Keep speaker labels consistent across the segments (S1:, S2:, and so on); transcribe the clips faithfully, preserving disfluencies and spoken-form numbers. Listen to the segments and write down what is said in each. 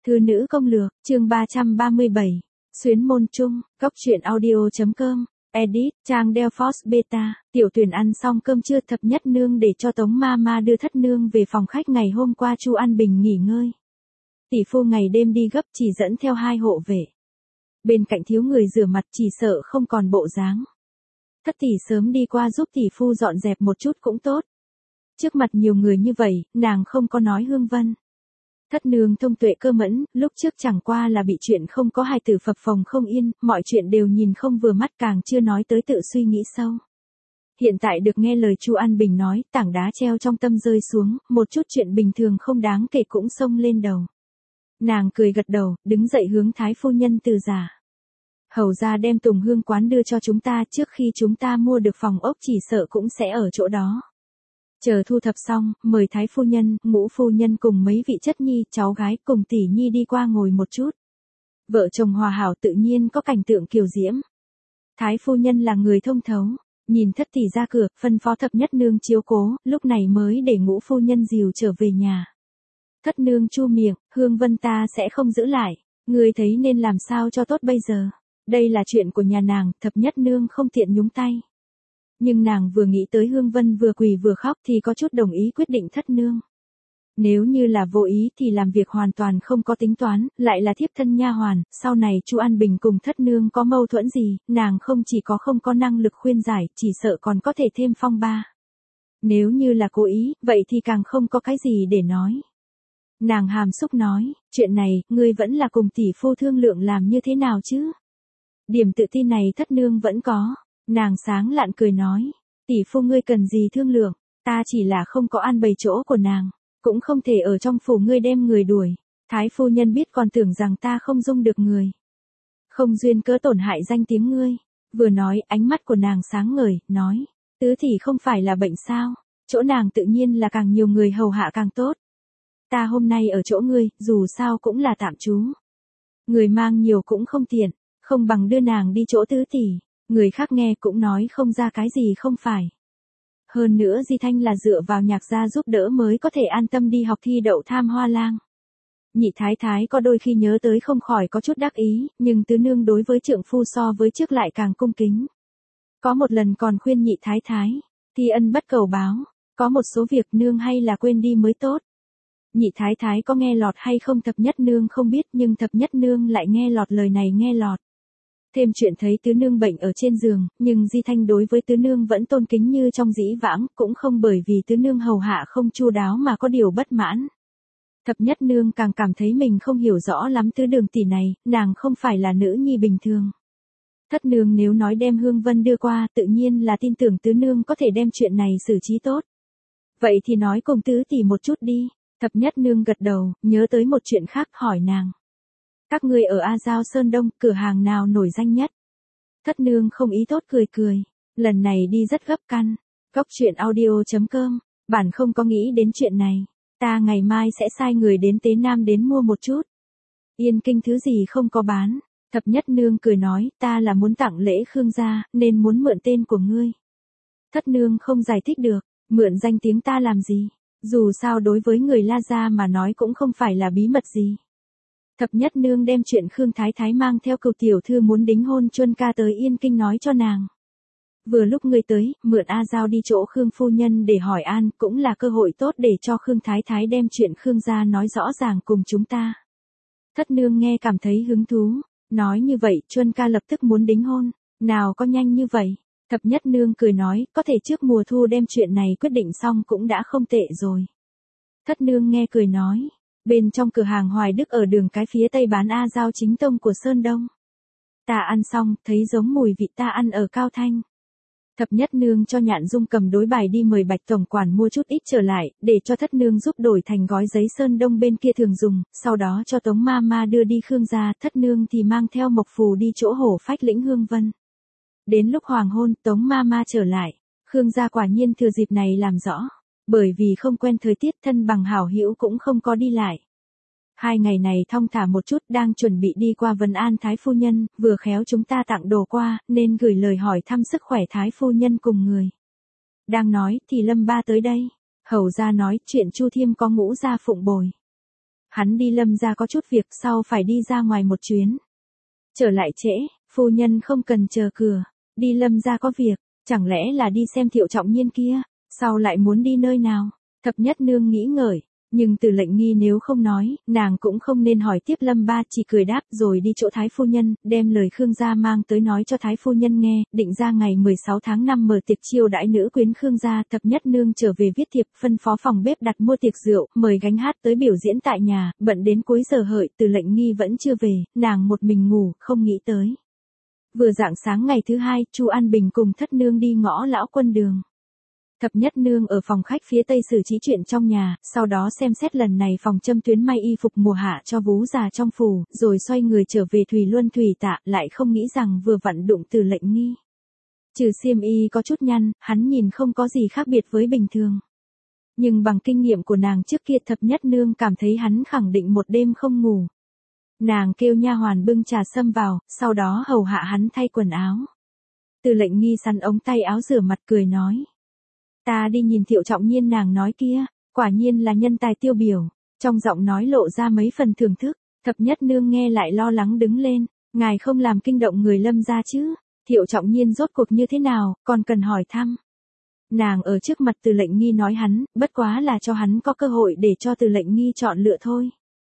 S1: Thư nữ công lược, chương ba trăm ba mươi bảy. Xuyến môn chung, góc truyện audio.com, edit, trang Delphos Beta, tiểu tuyển ăn xong cơm trưa thập nhất nương để cho Tống Mama đưa thất nương về phòng khách ngày hôm qua Chu An Bình nghỉ ngơi. Tỷ phu ngày đêm đi gấp chỉ dẫn theo hai hộ vệ. Bên cạnh thiếu người rửa mặt chỉ sợ không còn bộ dáng. Thất tỷ sớm đi qua giúp tỷ phu dọn dẹp một chút cũng tốt. Trước mặt nhiều người như vậy, nàng không có nói Hương Vân. Thất nương thông tuệ cơ mẫn, lúc trước chẳng qua là bị chuyện không có hài tử phập phồng không yên, mọi chuyện đều nhìn không vừa mắt càng chưa nói tới tự suy nghĩ sâu. Hiện tại được nghe lời Chu An Bình nói, tảng đá treo trong tâm rơi xuống, một chút chuyện bình thường không đáng kể cũng xông lên đầu. Nàng cười gật đầu, đứng dậy hướng thái phu nhân từ giả. Hầu ra đem Tùng Hương quán đưa cho chúng ta trước khi chúng ta mua được phòng ốc chỉ sợ cũng sẽ ở chỗ đó. Chờ thu thập xong, mời thái phu nhân, ngũ phu nhân cùng mấy vị chất nhi, cháu gái cùng tỷ nhi đi qua ngồi một chút. Vợ chồng hòa hảo tự nhiên có cảnh tượng kiều diễm. Thái phu nhân là người thông thấu, nhìn thất tỷ ra cửa, phân phó thập nhất nương chiếu cố, lúc này mới để ngũ phu nhân dìu trở về nhà. Thất nương chu miệng, Hương Vân ta sẽ không giữ lại, người thấy nên làm sao cho tốt bây giờ. Đây là chuyện của nhà nàng, thập nhất nương không tiện nhúng tay. Nhưng nàng vừa nghĩ tới Hương Vân vừa quỳ vừa khóc thì có chút đồng ý quyết định thất nương. Nếu như là vô ý thì làm việc hoàn toàn không có tính toán, lại là thiếp thân nha hoàn, sau này Chu An Bình cùng thất nương có mâu thuẫn gì, nàng không chỉ có không có năng lực khuyên giải, chỉ sợ còn có thể thêm phong ba. Nếu như là cố ý, vậy thì càng không có cái gì để nói. Nàng hàm xúc nói, chuyện này, ngươi vẫn là cùng tỷ phu thương lượng làm như thế nào chứ? Điểm tự tin này thất nương vẫn có. Nàng sáng lạn cười nói, tỷ phu ngươi cần gì thương lượng, ta chỉ là không có an bày chỗ của nàng, cũng không thể ở trong phủ ngươi đem người đuổi. Thái phu nhân biết còn tưởng rằng ta không dung được người. Không duyên cớ tổn hại danh tiếng ngươi. Vừa nói ánh mắt của nàng sáng ngời, nói, tứ tỷ không phải là bệnh sao, chỗ nàng tự nhiên là càng nhiều người hầu hạ càng tốt. Ta hôm nay ở chỗ ngươi, dù sao cũng là tạm trú. Người mang nhiều cũng không tiện, không bằng đưa nàng đi chỗ tứ tỷ. Người khác nghe cũng nói không ra cái gì không phải. Hơn nữa Di Thanh là dựa vào nhạc gia giúp đỡ mới có thể an tâm đi học thi đậu tham hoa lang. Nhị thái thái có đôi khi nhớ tới không khỏi có chút đắc ý, nhưng tứ nương đối với trượng phu so với trước lại càng cung kính. Có một lần còn khuyên nhị thái thái, thi ân bất cầu báo, có một số việc nương hay là quên đi mới tốt. Nhị thái thái có nghe lọt hay không thập nhất nương không biết, nhưng thập nhất nương lại nghe lọt lời này nghe lọt. Thêm chuyện thấy tứ nương bệnh ở trên giường, nhưng Di Thanh đối với tứ nương vẫn tôn kính như trong dĩ vãng, cũng không bởi vì tứ nương hầu hạ không chu đáo mà có điều bất mãn. Thập nhất nương càng cảm thấy mình không hiểu rõ lắm tứ đường tỷ này, nàng không phải là nữ nhi bình thường. Thất nương nếu nói đem Hương Vân đưa qua, tự nhiên là tin tưởng tứ nương có thể đem chuyện này xử trí tốt. Vậy thì nói cùng tứ tỷ một chút đi. Thập nhất nương gật đầu, nhớ tới một chuyện khác hỏi nàng. Các người ở A Giao Sơn Đông, cửa hàng nào nổi danh nhất? Thất nương không ý tốt cười cười. Lần này đi rất gấp căn. Góc truyện audio.com. Bản không có nghĩ đến chuyện này. Ta ngày mai sẽ sai người đến Tế Nam đến mua một chút. Yên Kinh thứ gì không có bán. Thập nhất nương cười nói, ta là muốn tặng lễ Khương gia, nên muốn mượn tên của ngươi. Thất nương không giải thích được, mượn danh tiếng ta làm gì? Dù sao đối với người La gia mà nói cũng không phải là bí mật gì. Thập nhất nương đem chuyện Khương Thái Thái mang theo cựu tiểu thư muốn đính hôn Chuân ca tới Yên Kinh nói cho nàng. Vừa lúc người tới, mượn A Giao đi chỗ Khương phu nhân để hỏi an, cũng là cơ hội tốt để cho Khương Thái Thái đem chuyện Khương gia nói rõ ràng cùng chúng ta. Thất nương nghe cảm thấy hứng thú, nói như vậy Chuân ca lập tức muốn đính hôn, nào có nhanh như vậy. Thập nhất nương cười nói, có thể trước mùa thu đem chuyện này quyết định xong cũng đã không tệ rồi. Thất nương nghe cười nói, bên trong cửa hàng Hoài Đức ở đường cái phía tây bán A Giao chính tông của Sơn Đông. Ta ăn xong, thấy giống mùi vị ta ăn ở Cao Thanh. Thập nhất nương cho Nhạn Dung cầm đối bài đi mời Bạch tổng quản mua chút ít trở lại, để cho thất nương giúp đổi thành gói giấy Sơn Đông bên kia thường dùng, sau đó cho Tống Mama đưa đi Khương gia, thất nương thì mang theo Mộc Phù đi chỗ Hổ Phách lĩnh Hương Vân. Đến lúc hoàng hôn, Tống Mama trở lại, Khương gia quả nhiên thừa dịp này làm rõ, bởi vì không quen thời tiết thân bằng hảo hữu cũng không có đi lại. Hai ngày này thong thả một chút đang chuẩn bị đi qua Vân An Thái Phu Nhân, vừa khéo chúng ta tặng đồ qua, nên gửi lời hỏi thăm sức khỏe Thái Phu Nhân cùng người. Đang nói, thì Lâm Ba tới đây. Hầu ra nói chuyện Chu Thiêm có ngũ gia phụng bồi. Hắn đi Lâm gia có chút việc, sau phải đi ra ngoài một chuyến. Trở lại trễ, phu nhân không cần chờ cửa. Đi Lâm gia có việc, chẳng lẽ là đi xem Thiệu Trọng Nhiên kia, sau lại muốn đi nơi nào? Thập nhất nương nghĩ ngợi, nhưng Từ Lệnh Nghi nếu không nói, nàng cũng không nên hỏi tiếp. Lâm ba chỉ cười đáp rồi đi chỗ Thái phu nhân, đem lời Khương gia mang tới nói cho Thái phu nhân nghe, định ra ngày mười sáu tháng năm mở tiệc chiêu đãi nữ quyến Khương gia. Thập nhất nương trở về viết thiệp, phân phó phòng bếp đặt mua tiệc rượu, mời gánh hát tới biểu diễn tại nhà, bận đến cuối giờ hợi, Từ Lệnh Nghi vẫn chưa về, nàng một mình ngủ, không nghĩ tới. Vừa rạng sáng ngày thứ hai, Chu An Bình cùng thất nương đi ngõ Lão Quân đường. Thập nhất nương ở phòng khách phía tây xử trí chuyện trong nhà, sau đó xem xét lần này phòng châm tuyến may y phục mùa hạ cho vú già trong phủ, rồi xoay người trở về Thùy Luân Thủy Tạ, lại không nghĩ rằng vừa vặn đụng Từ Lệnh Nghi. Trừ xiêm y có chút nhăn, hắn nhìn không có gì khác biệt với bình thường. Nhưng bằng kinh nghiệm của nàng trước kia, thập nhất nương cảm thấy hắn khẳng định một đêm không ngủ. Nàng kêu nha hoàn bưng trà sâm vào, sau đó hầu hạ hắn thay quần áo. Từ Lệnh Nghi sắn ống tay áo rửa mặt cười nói. Ta đi nhìn Thiệu Trọng Nhiên nàng nói kia, quả nhiên là nhân tài tiêu biểu, trong giọng nói lộ ra mấy phần thưởng thức. Thập nhất nương nghe lại lo lắng đứng lên, ngài không làm kinh động người Lâm gia chứ, Thiệu Trọng Nhiên rốt cuộc như thế nào, còn cần hỏi thăm. Nàng ở trước mặt Từ Lệnh Nghi nói hắn, bất quá là cho hắn có cơ hội để cho Từ Lệnh Nghi chọn lựa thôi.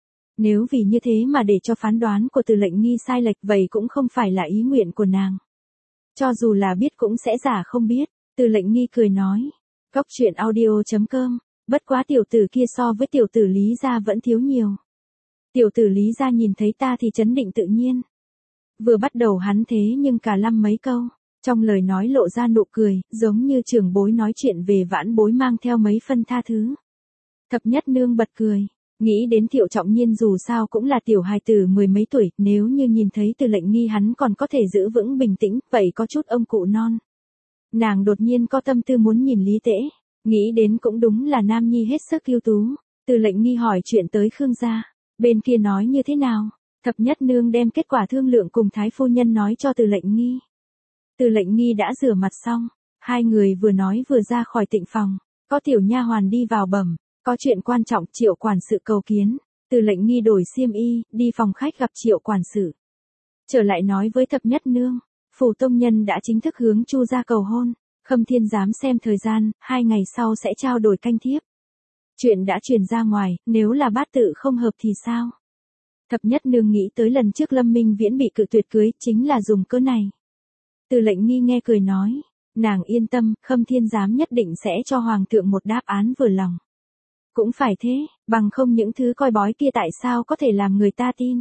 S1: Nếu vì như thế mà để cho phán đoán của Từ Lệnh Nghi sai lệch, vậy cũng không phải là ý nguyện của nàng. Cho dù là biết cũng sẽ giả không biết. Từ Lệnh Nghi cười nói. Góc truyện audio chấm com, bất quá tiểu tử kia so với tiểu tử Lý gia vẫn thiếu nhiều. Tiểu tử Lý gia nhìn thấy ta thì trấn định tự nhiên. Vừa bắt đầu hắn thế nhưng cả lăm mấy câu, trong lời nói lộ ra nụ cười, giống như trưởng bối nói chuyện về vãn bối mang theo mấy phân tha thứ. Thập nhất nương bật cười, nghĩ đến Thiệu Trọng Nhiên dù sao cũng là tiểu hài tử mười mấy tuổi, nếu như nhìn thấy Từ Lệnh Nghi hắn còn có thể giữ vững bình tĩnh, vậy có chút ông cụ non. Nàng đột nhiên có tâm tư muốn nhìn Lý Tễ, nghĩ đến cũng đúng là nam nhi hết sức ưu tú. Từ Lệnh Nghi hỏi chuyện tới Khương gia, bên kia nói như thế nào? Thập nhất nương đem kết quả thương lượng cùng Thái phu nhân nói cho Từ Lệnh Nghi. Từ Lệnh Nghi đã rửa mặt xong, hai người vừa nói vừa ra khỏi tịnh phòng, có tiểu nha hoàn đi vào bẩm, có chuyện quan trọng, Triệu quản sự cầu kiến. Từ Lệnh Nghi đổi xiêm y, đi phòng khách gặp Triệu quản sự. Trở lại nói với thập nhất nương, phủ tông nhân đã chính thức hướng Chu gia cầu hôn, Khâm Thiên giám xem thời gian, hai ngày sau sẽ trao đổi canh thiếp. Chuyện đã truyền ra ngoài, nếu là bát tự không hợp thì sao? Thập nhất nương nghĩ tới lần trước Lâm Minh Viễn bị cự tuyệt cưới, chính là dùng cớ này. Từ Lệnh Nghi nghe cười nói, nàng yên tâm, Khâm Thiên giám nhất định sẽ cho hoàng thượng một đáp án vừa lòng. Cũng phải thế, bằng không những thứ coi bói kia tại sao có thể làm người ta tin.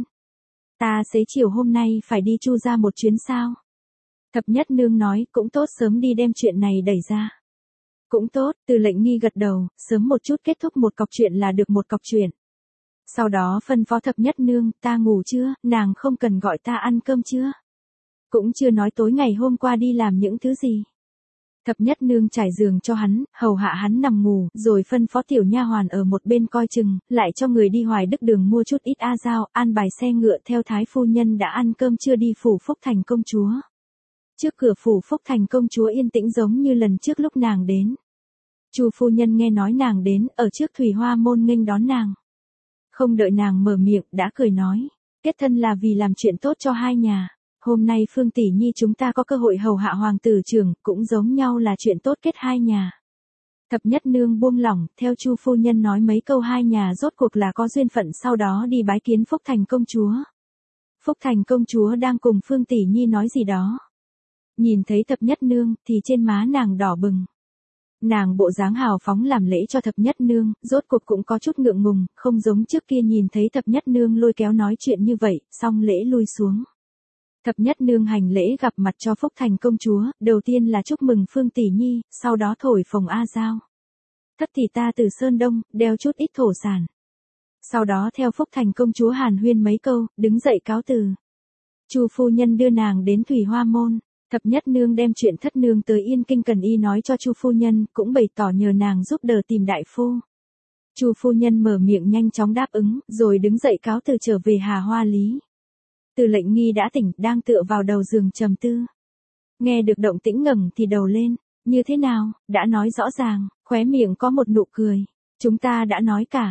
S1: Ta xế chiều hôm nay phải đi Chu gia một chuyến sao? Thập nhất nương nói, cũng tốt, sớm đi đem chuyện này đẩy ra. Cũng tốt, Từ Lệnh Nghi gật đầu, sớm một chút kết thúc một cọc chuyện là được một cọc chuyện. Sau đó phân phó thập nhất nương, ta ngủ chưa, nàng không cần gọi ta ăn cơm chưa? Cũng chưa nói tối ngày hôm qua đi làm những thứ gì. Thập nhất nương trải giường cho hắn, hầu hạ hắn nằm ngủ, rồi phân phó tiểu nha hoàn ở một bên coi chừng, lại cho người đi Hoài Đức đường mua chút ít a dao, an bài xe ngựa theo Thái phu nhân đã ăn cơm chưa đi phủ Phúc Thành công chúa. Trước cửa phủ Phúc Thành công chúa yên tĩnh giống như lần trước lúc nàng đến. Chu phu nhân nghe nói nàng đến, ở trước Thủy Hoa môn nghênh đón nàng. Không đợi nàng mở miệng, đã cười nói, kết thân là vì làm chuyện tốt cho hai nhà. Hôm nay Phương tỷ nhi chúng ta có cơ hội hầu hạ hoàng tử trưởng, cũng giống nhau là chuyện tốt kết hai nhà. Thập nhất nương buông lỏng, theo Chu phu nhân nói mấy câu hai nhà rốt cuộc là có duyên phận, sau đó đi bái kiến Phúc Thành công chúa. Phúc Thành công chúa đang cùng Phương tỷ nhi nói gì đó. Nhìn thấy thập nhất nương, thì trên má nàng đỏ bừng. Nàng bộ dáng hào phóng làm lễ cho thập nhất nương, rốt cuộc cũng có chút ngượng ngùng, không giống trước kia nhìn thấy thập nhất nương lôi kéo nói chuyện như vậy, xong lễ lui xuống. Thập nhất nương hành lễ gặp mặt cho Phúc Thành công chúa, đầu tiên là chúc mừng Phương tỷ nhi, sau đó thổi phồng a dao. Thất thì ta từ Sơn Đông, đeo chút ít thổ sản. Sau đó theo Phúc Thành công chúa hàn huyên mấy câu, đứng dậy cáo từ. Chu phu nhân đưa nàng đến Thủy Hoa môn. Thập nhất nương đem chuyện thất nương tới Yên Kinh cần y nói cho Chu phu nhân, cũng bày tỏ nhờ nàng giúp đỡ tìm đại phu. Chu phu nhân mở miệng nhanh chóng đáp ứng, rồi đứng dậy cáo từ trở về Hà Hoa Lý. Từ Lệnh Nghi đã tỉnh, đang tựa vào đầu giường trầm tư. Nghe được động tĩnh ngẩng thì đầu lên, như thế nào, đã nói rõ ràng, khóe miệng có một nụ cười. Chúng ta đã nói cả.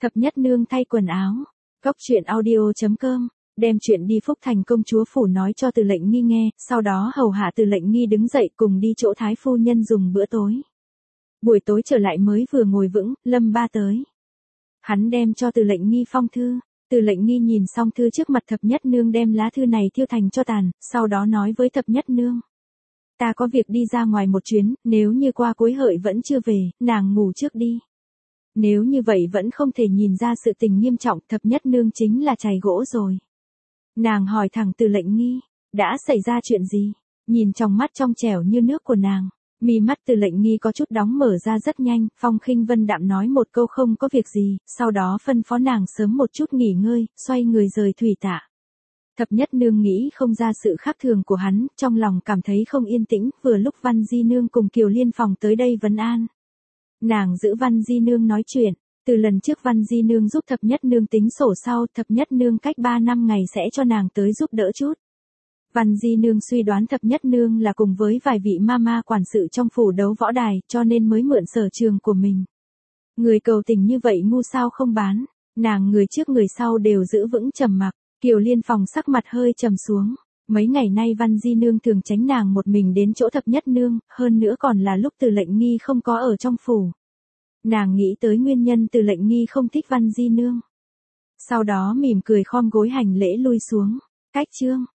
S1: Thập nhất nương thay quần áo. Cóc truyện audio chấm com, đem chuyện đi Phúc Thành công chúa phủ nói cho Từ Lệnh Nghi nghe, sau đó hầu hạ Từ Lệnh Nghi đứng dậy cùng đi chỗ thái phu nhân dùng bữa tối. Buổi tối trở lại mới vừa ngồi vững, Lâm Ba tới. Hắn đem cho Từ Lệnh Nghi phong thư. Từ Lệnh Nghi nhìn xong thư trước mặt thập nhất nương đem lá thư này thiêu thành cho tàn, sau đó nói với thập nhất nương. Ta có việc đi ra ngoài một chuyến, nếu như qua cuối hợi vẫn chưa về, nàng ngủ trước đi. Nếu như vậy vẫn không thể nhìn ra sự tình nghiêm trọng, thập nhất nương chính là chày gỗ rồi. Nàng hỏi thẳng Từ Lệnh Nghi, đã xảy ra chuyện gì? Nhìn trong mắt trong trẻo như nước của nàng, mi mắt Từ Lệnh Nghi có chút đóng mở ra rất nhanh, Phong Khinh Vân đạm nói một câu không có việc gì, sau đó phân phó nàng sớm một chút nghỉ ngơi, xoay người rời thủy tạ. Thập nhất nương nghĩ không ra sự khác thường của hắn, trong lòng cảm thấy không yên tĩnh, vừa lúc Văn Di Nương cùng Kiều Liên Phòng tới đây vấn an. Nàng giữ Văn Di Nương nói chuyện, từ lần trước Văn Di Nương giúp thập nhất nương tính sổ sau, thập nhất nương cách ba năm ngày sẽ cho nàng tới giúp đỡ chút. Văn Di Nương suy đoán thập nhất nương là cùng với vài vị mama quản sự trong phủ đấu võ đài, cho nên mới mượn sở trường của mình. Người cầu tình như vậy ngu sao không bán, nàng người trước người sau đều giữ vững trầm mặc. Kiều Liên Phòng sắc mặt hơi trầm xuống. Mấy ngày nay Văn Di Nương thường tránh nàng một mình đến chỗ thập nhất nương, hơn nữa còn là lúc Từ Lệnh Nghi không có ở trong phủ. Nàng nghĩ tới nguyên nhân Từ Lệnh Nghi không thích Văn Di Nương. Sau đó mỉm cười khom gối hành lễ lui xuống. Cách chương.